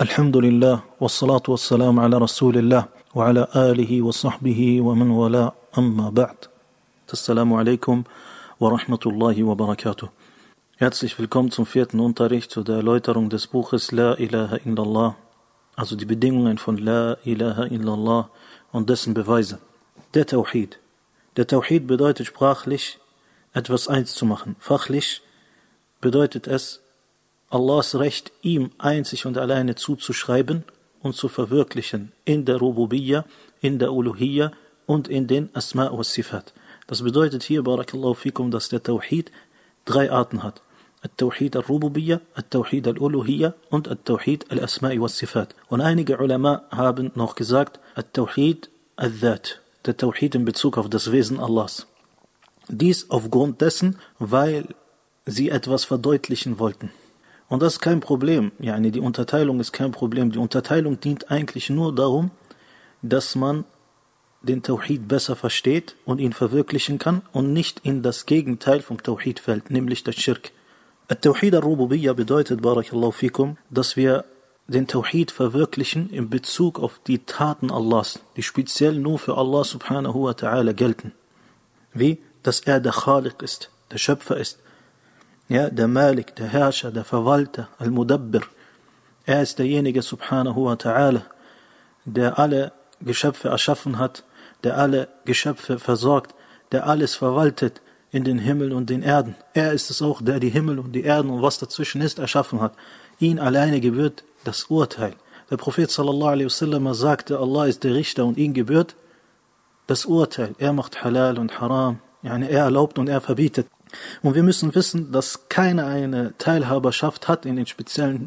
الحمد لله والصلاة والسلام على رسول الله وعلى آله وصحبه ومن والاه أما بعد. Assalamu alaikum wa rahmatullahi wa barakatuh. Herzlich willkommen zum 4. Unterricht zu der Erläuterung des Buches La ilaha illallah, also die Bedingungen von La ilaha illallah und dessen Beweise. Der Tawhid. Der Tawhid bedeutet sprachlich, etwas eins zu machen. Fachlich bedeutet es, Allahs Recht ihm einzig und alleine zuzuschreiben und zu verwirklichen in der Rububiyya, in der Uluhiyya und in den Asma' wa Sifat. Das bedeutet hier, Barakallahu fikum, dass der Tawhid 3 Arten hat. Al-Tawhid al-Rububiyya, Al-Tawhid al-Uluhiyya und Al-Tawhid al-Asma'i wa Sifat. Und einige Ulama haben noch gesagt, Al-Tawhid al-Dhat, der Tawhid in Bezug auf das Wesen Allahs. Dies aufgrund dessen, weil sie etwas verdeutlichen wollten. Und das ist kein Problem, die Unterteilung ist kein Problem. Die Unterteilung dient eigentlich nur darum, dass man den Tawhid besser versteht und ihn verwirklichen kann und nicht in das Gegenteil vom Tawhid fällt, nämlich das Schirk. Al-Tawhid al-Rububiyya bedeutet, Barakallahu fikum, dass wir den Tawhid verwirklichen in Bezug auf die Taten Allahs, die speziell nur für Allah subhanahu wa ta'ala gelten. Wie? Dass er der Khaliq ist, der Schöpfer ist. Ja, der Malik, der Herrscher, der Verwalter, Al-Mudabbir. Er ist derjenige subhanahu wa ta'ala, der alle Geschöpfe erschaffen hat, der alle Geschöpfe versorgt, der alles verwaltet in den Himmel und den Erden. Er ist es auch, der die Himmel und die Erden und was dazwischen ist, erschaffen hat. Ihn alleine gebührt das Urteil. Der Prophet sallallahu alaihi wasallam sagte, Allah ist der Richter und ihm gebührt das Urteil. Er macht Halal und Haram, er erlaubt und er verbietet. Und wir müssen wissen, dass keiner eine Teilhaberschaft hat in den speziellen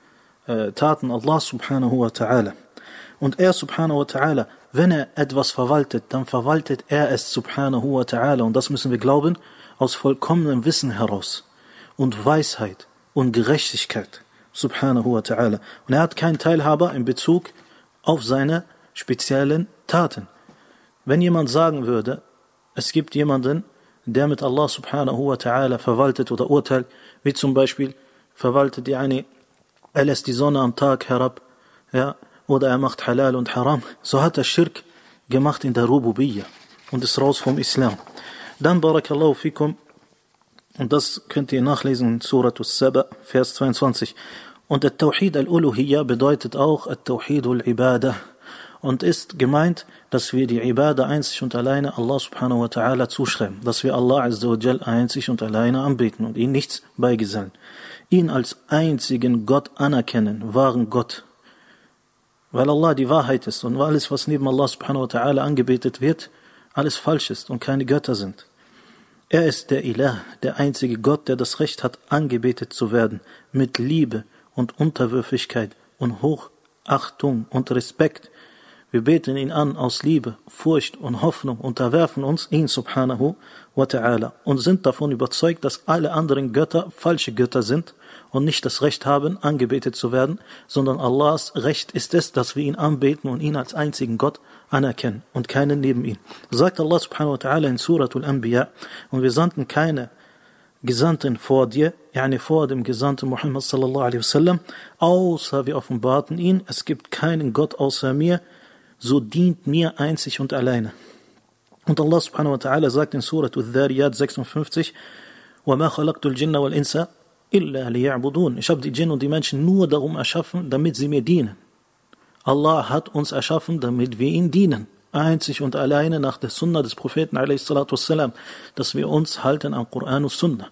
Taten Allah subhanahu wa ta'ala. Und er subhanahu wa ta'ala, wenn er etwas verwaltet, dann verwaltet er es subhanahu wa ta'ala. Und das müssen wir glauben, aus vollkommenem Wissen heraus. Und Weisheit und Gerechtigkeit subhanahu wa ta'ala. Und er hat keinen Teilhaber in Bezug auf seine speziellen Taten. Wenn jemand sagen würde, es gibt jemanden, der mit Allah subhanahu wa ta'ala verwaltet oder urteilt, wie zum Beispiel verwaltet, er lässt die Sonne am Tag herab, oder er macht Halal und Haram, so hat er Schirk gemacht in der Rububiyya und ist raus vom Islam. Dann, Barakallahu fikum, und das könnt ihr nachlesen in Surat As-Saba, Vers 22. Und der Tawhid al-Uluhiyya bedeutet auch Al-Tawhid al-Ibadah und ist gemeint, dass wir die Ibadah einzig und alleine Allah subhanahu wa ta'ala zuschreiben, dass wir Allah azza wa jal einzig und alleine anbeten und ihn nichts beigesellen. Ihn als einzigen Gott anerkennen, wahren Gott. Weil Allah die Wahrheit ist und alles, was neben Allah subhanahu wa ta'ala angebetet wird, alles falsch ist und keine Götter sind. Er ist der Ilah, der einzige Gott, der das Recht hat, angebetet zu werden, mit Liebe und Unterwürfigkeit und Hochachtung und Respekt. Wir beten ihn an aus Liebe, Furcht und Hoffnung, unterwerfen uns ihn subhanahu wa ta'ala und sind davon überzeugt, dass alle anderen Götter falsche Götter sind und nicht das Recht haben, angebetet zu werden, sondern Allahs Recht ist es, dass wir ihn anbeten und ihn als einzigen Gott anerkennen und keinen neben ihm. Sagt Allah subhanahu wa ta'ala in Suratul Anbiya, und wir sandten keine Gesandten vor dir, vor dem Gesandten Muhammad sallallahu alaihi wasallam, außer wir offenbarten ihn, es gibt keinen Gott außer mir, so dient mir einzig und alleine. Und Allah subhanahu wa ta'ala sagt in Surat Al-Dhariyat 56, وَمَا خَلَقْتُ الْجِنَّ وَالْإِنسَ إِلَّا لِيَعْبُدُونَ. Ich habe die Djinn und die Menschen nur darum erschaffen, damit sie mir dienen. Allah hat uns erschaffen, damit wir ihn dienen. Einzig und alleine nach der Sunna des Propheten ﷺ, dass wir uns halten an Koran und Sunna.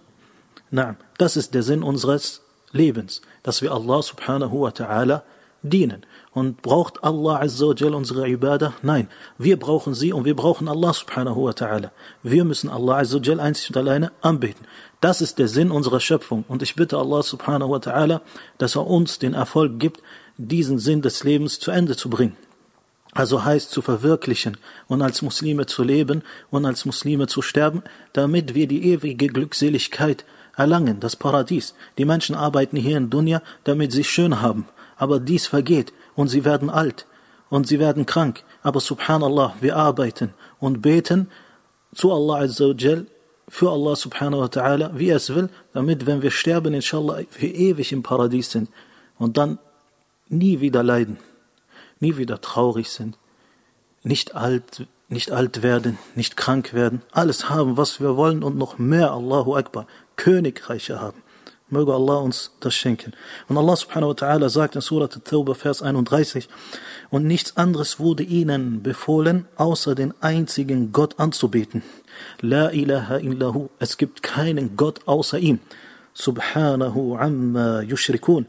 Das ist der Sinn unseres Lebens, dass wir Allah subhanahu wa ta'ala dienen. Und braucht Allah azza wa jal unsere Ibadah? Nein, wir brauchen sie und wir brauchen Allah subhanahu wa ta'ala. Wir müssen Allah azza wa jal einzig und alleine anbeten. Das ist der Sinn unserer Schöpfung. Und ich bitte Allah subhanahu wa ta'ala, dass er uns den Erfolg gibt, diesen Sinn des Lebens zu Ende zu bringen. Also heißt zu verwirklichen und als Muslime zu leben und als Muslime zu sterben, damit wir die ewige Glückseligkeit erlangen, das Paradies. Die Menschen arbeiten hier in Dunya, damit sie es schön haben. Aber dies vergeht und sie werden alt und sie werden krank. Aber subhanallah, wir arbeiten und beten zu Allah azza wa jal, für Allah subhanahu wa ta'ala, wie er es will, damit, wenn wir sterben, inshallah, für ewig im Paradies sind. Und dann nie wieder leiden, nie wieder traurig sind, nicht alt werden, nicht krank werden, alles haben, was wir wollen und noch mehr, Allahu Akbar, Königreiche haben. Möge Allah uns das schenken. Und Allah subhanahu wa ta'ala sagt in Surat At-Tawbah, Vers 31, und nichts anderes wurde ihnen befohlen, außer den einzigen Gott anzubeten. La ilaha illahu, es gibt keinen Gott außer ihm. Subhanahu amma yushrikun.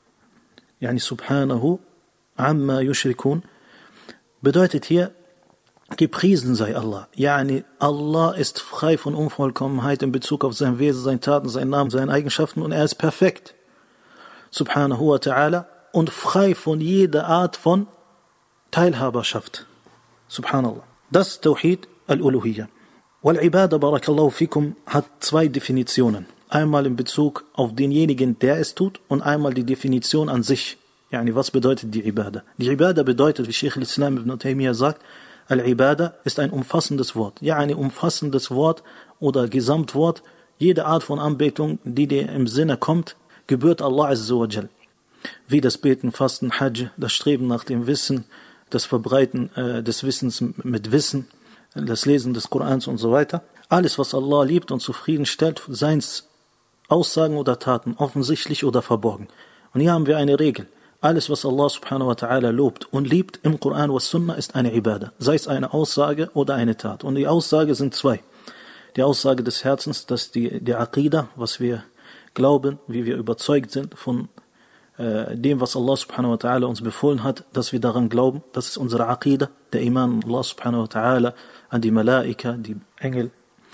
Yani subhanahu amma yushrikun bedeutet hier, gepriesen sei Allah. Yani Allah ist frei von Unvollkommenheit in Bezug auf sein Wesen, seine Taten, seinen Namen, seine Eigenschaften und er ist perfekt. Subhanahu wa ta'ala und frei von jeder Art von Teilhaberschaft. Subhanallah. Das ist Tawhid al-Uluhiyya. Wal-Ibada, barakallahu fikum, hat zwei Definitionen. Einmal in Bezug auf denjenigen, der es tut und einmal die Definition an sich. Yani was bedeutet die Ibada? Die Ibada bedeutet, wie Sheikh al-Islam ibn Taymiyyah sagt, Al-Ibada ist ein umfassendes Wort. Ja, ein umfassendes Wort oder Gesamtwort. Jede Art von Anbetung, die dir im Sinne kommt, gebührt Allah Azza wa Jal. Wie das Beten, Fasten, Hajj, das Streben nach dem Wissen, das Verbreiten des Wissens mit Wissen, das Lesen des Korans und so weiter. Alles, was Allah liebt und zufriedenstellt, seien es Aussagen oder Taten, offensichtlich oder verborgen. Und hier haben wir eine Regel. Alles, was Allah subhanahu wa ta'ala lobt und liebt im Koran und Sunna, ist eine Ibada. Sei es eine Aussage oder eine Tat. Und die Aussage sind zwei. Die Aussage des Herzens, dass die Aqida, was wir glauben, wie wir überzeugt sind von dem, was Allah subhanahu wa ta'ala uns befohlen hat, dass wir daran glauben. Das ist unsere Aqida, der Iman Allah subhanahu wa ta'ala an die Malaika, die Engel,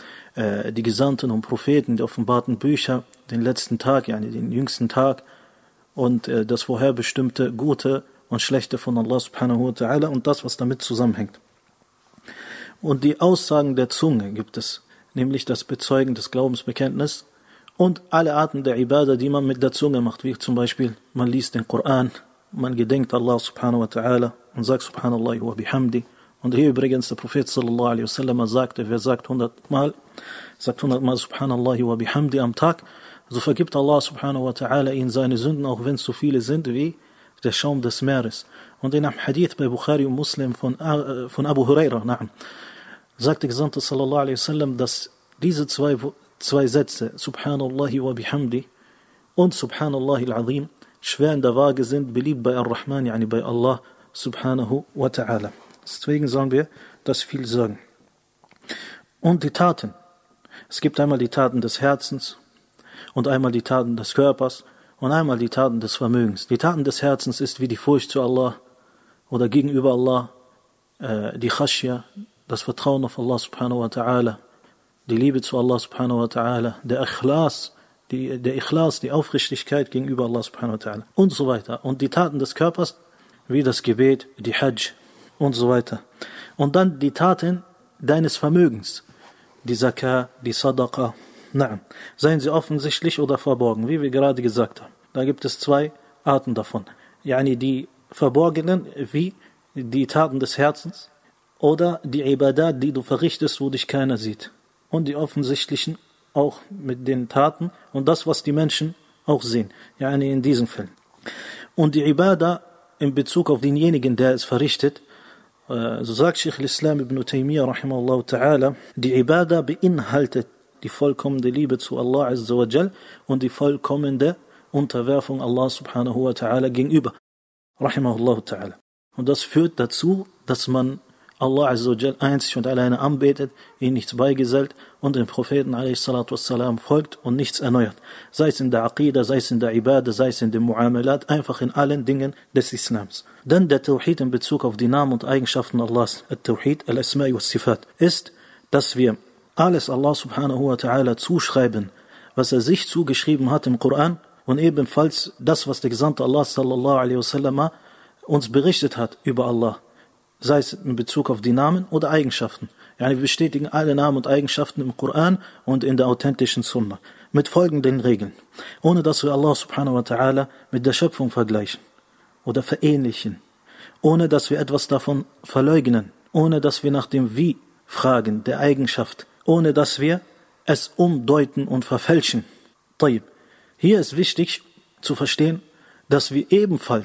die Gesandten und Propheten, die offenbarten Bücher, den letzten Tag, yani den jüngsten Tag, und das vorherbestimmte Gute und Schlechte von Allah subhanahu wa ta'ala und das, was damit zusammenhängt. Und die Aussagen der Zunge gibt es, nämlich das Bezeugen des Glaubensbekenntnisses und alle Arten der Ibadah, die man mit der Zunge macht, wie zum Beispiel, man liest den Koran, man gedenkt Allah subhanahu wa ta'ala und sagt Subhanallah wa bihamdi. Und hier übrigens der Prophet sallallahu alaihi wasallam sagte, wer sagt 100 Mal Subhanallah wa bihamdi am Tag, so vergibt Allah subhanahu wa ta'ala ihn seine Sünden, auch wenn es so viele sind wie der Schaum des Meeres. Und in einem Hadith bei Bukhari und Muslim von Abu Huraira, sagt der Gesandte sallallahu alaihi wasallam, dass diese zwei Sätze, Subhanallahi wa bihamdi und Subhanallahi al-Azim, schwer in der Waage sind, beliebt bei Ar-Rahman, yani bei Allah subhanahu wa ta'ala. Deswegen sollen wir das viel sagen. Und die Taten. Es gibt einmal die Taten des Herzens und einmal die Taten des Körpers und einmal die Taten des Vermögens. Die Taten des Herzens ist wie die Furcht zu Allah oder gegenüber Allah, die Khashya, das Vertrauen auf Allah subhanahu wa ta'ala, die Liebe zu Allah subhanahu wa ta'ala, der Ikhlas, die Aufrichtigkeit gegenüber Allah subhanahu wa ta'ala und so weiter. Und die Taten des Körpers, wie das Gebet, die Hajj und so weiter. Und dann die Taten deines Vermögens, die Zakah, die Sadaqa, seien sie offensichtlich oder verborgen, wie wir gerade gesagt haben. Da gibt es zwei Arten davon. Yani die verborgenen, wie die Taten des Herzens, oder die Ibadat, die du verrichtest, wo dich keiner sieht. Und die offensichtlichen auch mit den Taten und das, was die Menschen auch sehen. Yani in diesen Fällen. Und die Ibadah in Bezug auf denjenigen, der es verrichtet, so sagt Sheikh al-Islam ibn Taymiyyah rahimahullah ta'ala, die Ibadah beinhaltet die vollkommene Liebe zu Allah Azza wa Jal und die vollkommene Unterwerfung Allah subhanahu wa ta'ala gegenüber. Rahimahullah ta'ala. Und das führt dazu, dass man Allah Azza wa Jal einzig und alleine anbetet, ihn nichts beigesellt und dem Propheten a.s.w. folgt und nichts erneuert. Sei es in der Aqidah, sei es in der Ibadah, sei es in dem Mu'amalat, einfach in allen Dingen des Islams. Dann der Tawhid in Bezug auf die Namen und Eigenschaften Allahs, Tawhid al-Asma'i wa Sifat, ist, dass wir alles Allah subhanahu wa ta'ala zuschreiben, was er sich zugeschrieben hat im Koran und ebenfalls das, was der Gesandte Allah sallallahu alaihi wasallam uns berichtet hat über Allah, sei es in Bezug auf die Namen oder Eigenschaften. Yani wir bestätigen alle Namen und Eigenschaften im Koran und in der authentischen Sunna mit folgenden Regeln, ohne dass wir Allah subhanahu wa ta'ala mit der Schöpfung vergleichen oder verähnlichen, ohne dass wir etwas davon verleugnen, ohne dass wir nach dem Wie fragen, der Eigenschaft, ohne dass wir es umdeuten und verfälschen. Hier ist wichtig zu verstehen, dass wir ebenfalls,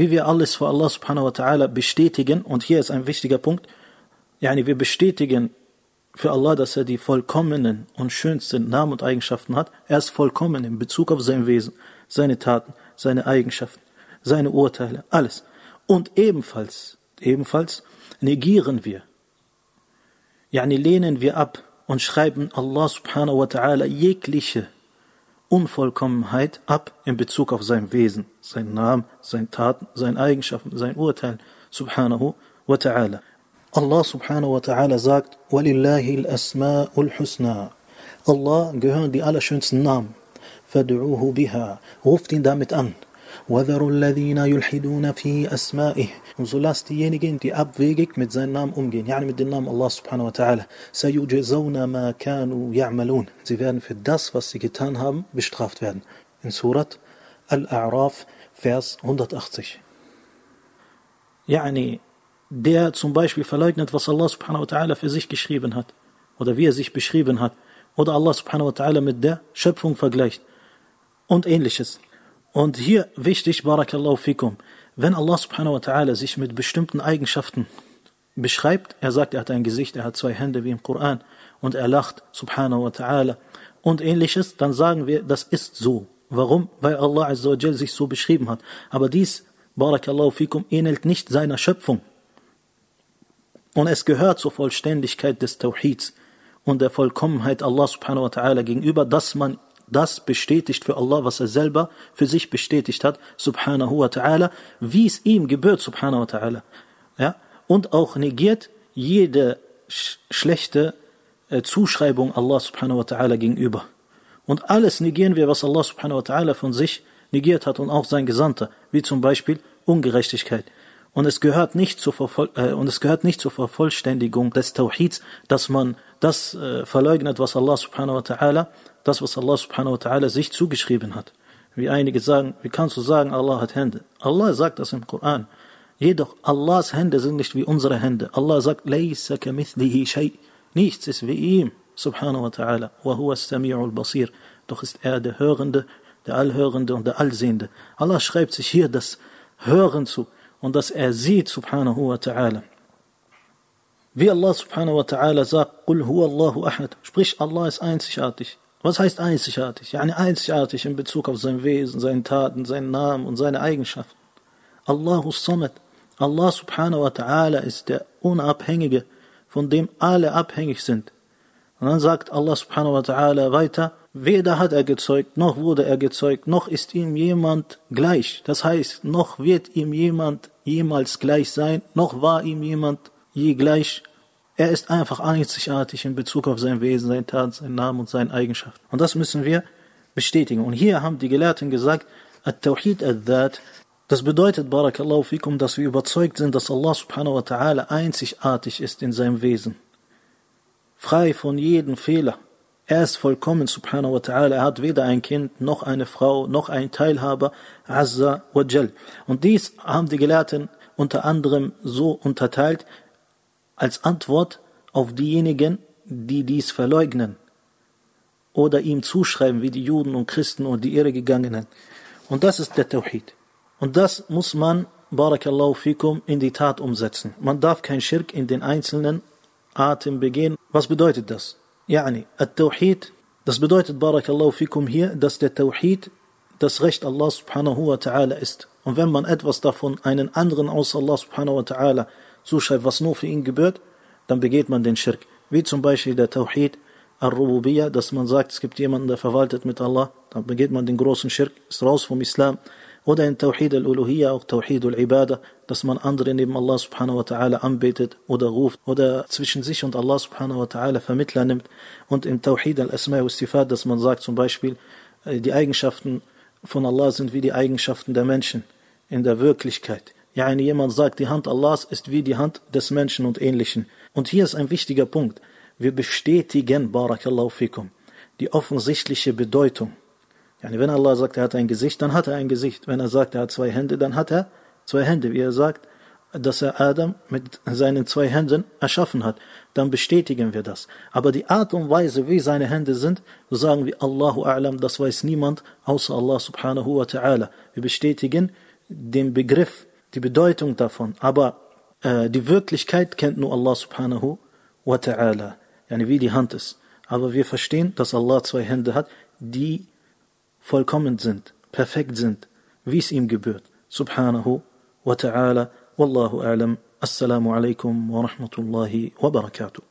wie wir alles vor Allah subhanahu wa ta'ala bestätigen, und hier ist ein wichtiger Punkt, wir bestätigen für Allah, dass er die vollkommenen und schönsten Namen und Eigenschaften hat. Er ist vollkommen in Bezug auf sein Wesen, seine Taten, seine Eigenschaften, seine Urteile, alles. Und ebenfalls negieren wir, lehnen wir ab und schreiben Allah subhanahu wa ta'ala jegliche Unvollkommenheit ab in Bezug auf sein Wesen, seinen Namen, seine Taten, seine Eigenschaften, sein Urteil, subhanahu wa ta'ala. Allah subhanahu wa ta'ala sagt, وَلِلَّهِ الْأَسْمَاءُ الْحُسْنَى. Allah gehören die allerschönsten Namen. فَدْعُوهُ بِهَا. Ruft ihn damit an. وَذَرُوا الَّذِينَ يُلْحِدُونَ فِي أَسْمَائِهِ. Und so lasst diejenigen, die abwegig mit seinen Namen umgehen, mit dem Namen Allah subhanahu wa ta'ala. سَيُجْزَوْنَ مَا كَانُوا يَعْمَلُونَ. Sie werden für das, was sie getan haben, bestraft werden. In Surat Al-A'raf, Vers 180. Der zum Beispiel verleugnet, was Allah subhanahu wa ta'ala für sich geschrieben hat, oder wie er sich beschrieben hat, oder Allah subhanahu wa ta'ala mit der Schöpfung vergleicht und ähnliches. Und hier wichtig, barakallahu fikum, wenn Allah subhanahu wa ta'ala sich mit bestimmten Eigenschaften beschreibt, er sagt, er hat ein Gesicht, er hat 2 Hände wie im Koran und er lacht, subhanahu wa ta'ala und ähnliches, dann sagen wir, das ist so. Warum? Weil Allah azza wa jal sich so beschrieben hat. Aber dies, barakallahu fikum, ähnelt nicht seiner Schöpfung. Und es gehört zur Vollständigkeit des Tawhids und der Vollkommenheit Allah subhanahu wa ta'ala gegenüber, dass man das bestätigt für Allah, was er selber für sich bestätigt hat, subhanahu wa ta'ala, wie es ihm gebührt, subhanahu wa ta'ala. Und auch negiert jede schlechte Zuschreibung Allah subhanahu wa ta'ala gegenüber. Und alles negieren wir, was Allah subhanahu wa ta'ala von sich negiert hat und auch sein Gesandter, wie zum Beispiel Ungerechtigkeit. Und es gehört nicht zur Vervollständigung des Tawhids, dass man das verleugnet, was Allah subhanahu wa ta'ala sich zugeschrieben hat. Wie einige sagen, wie kannst du sagen, Allah hat Hände? Allah sagt das im Koran. Jedoch, Allahs Hände sind nicht wie unsere Hände. Allah sagt, لَيْسَ كَمِثْلِهِ شَيْءٍ. Nichts ist wie ihm, subhanahu wa ta'ala. وَهُوَ السَّمِيعُ الْبَصِيرُ. Doch ist er der Hörende, der Allhörende und der Allsehende. Allah schreibt sich hier das Hören zu und dass er sieht, subhanahu wa ta'ala. Wie Allah subhanahu wa ta'ala sagt, قُلْ هُوَ اللَّهُ أَحَدٌ. Sprich, Allah ist einzigartig. Was heißt einzigartig? Einzigartig in Bezug auf sein Wesen, seine Taten, seinen Namen und seine Eigenschaften. Allahus Samad. Allah subhanahu wa ta'ala ist der Unabhängige, von dem alle abhängig sind. Und dann sagt Allah subhanahu wa ta'ala weiter, weder hat er gezeugt, noch wurde er gezeugt, noch ist ihm jemand gleich. Das heißt, noch wird ihm jemand jemals gleich sein, noch war ihm jemand je gleich. Er ist einfach einzigartig in Bezug auf sein Wesen, seine Taten, seinen Namen und seine Eigenschaften. Und das müssen wir bestätigen. Und hier haben die Gelehrten gesagt, At-Tawhid al-Dhat, das bedeutet, barakallahu fikum, dass wir überzeugt sind, dass Allah subhanahu wa ta'ala einzigartig ist in seinem Wesen. Frei von jedem Fehler. Er ist vollkommen, subhanahu wa ta'ala. Er hat weder ein Kind, noch eine Frau, noch einen Teilhaber, azza wa jal. Und dies haben die Gelehrten unter anderem so unterteilt, als Antwort auf diejenigen, die dies verleugnen oder ihm zuschreiben, wie die Juden und Christen und die Irregegangenen. Und das ist der Tawhid. Und das muss man, barakallahu fikum, in die Tat umsetzen. Man darf kein Schirk in den einzelnen Arten begehen. Was bedeutet das? At-Tawhid, das bedeutet, barakallahu fikum, hier, dass der Tawhid das Recht Allah subhanahu wa ta'ala ist. Und wenn man etwas davon einen anderen außer Allah subhanahu wa ta'ala zuschreibt, was nur für ihn gebührt, dann begeht man den Schirk. Wie zum Beispiel der Tawhid al-Rububiyyah, dass man sagt, es gibt jemanden, der verwaltet mit Allah, dann begeht man den großen Schirk, ist raus vom Islam. Oder in Tawhid al-Uluhiyyah, auch Tawhid al-Ibadah, dass man andere neben Allah subhanahu wa ta'ala anbetet oder ruft oder zwischen sich und Allah subhanahu wa ta'ala Vermittler nimmt. Und im Tawhid al-Asma' wa Sifat, dass man sagt zum Beispiel, die Eigenschaften von Allah sind wie die Eigenschaften der Menschen in der Wirklichkeit. Jemand sagt, die Hand Allahs ist wie die Hand des Menschen und Ähnlichen. Und hier ist ein wichtiger Punkt. Wir bestätigen, barakallahu fikum, die offensichtliche Bedeutung. Wenn Allah sagt, er hat ein Gesicht, dann hat er ein Gesicht. Wenn er sagt, er hat 2 Hände, dann hat er 2 Hände. Wie er sagt, dass er Adam mit seinen 2 Händen erschaffen hat, dann bestätigen wir das. Aber die Art und Weise, wie seine Hände sind, so sagen wir, Allahu A'lam, das weiß niemand außer Allah subhanahu wa ta'ala. Wir bestätigen den Begriff die Bedeutung davon, aber die Wirklichkeit kennt nur Allah subhanahu wa ta'ala, yani wie die Hand ist. Aber wir verstehen, dass Allah zwei Hände hat, die vollkommen sind, perfekt sind, wie es ihm gebührt. Subhanahu wa ta'ala, wallahu a'lam. Assalamu alaikum wa rahmatullahi wa barakatuh.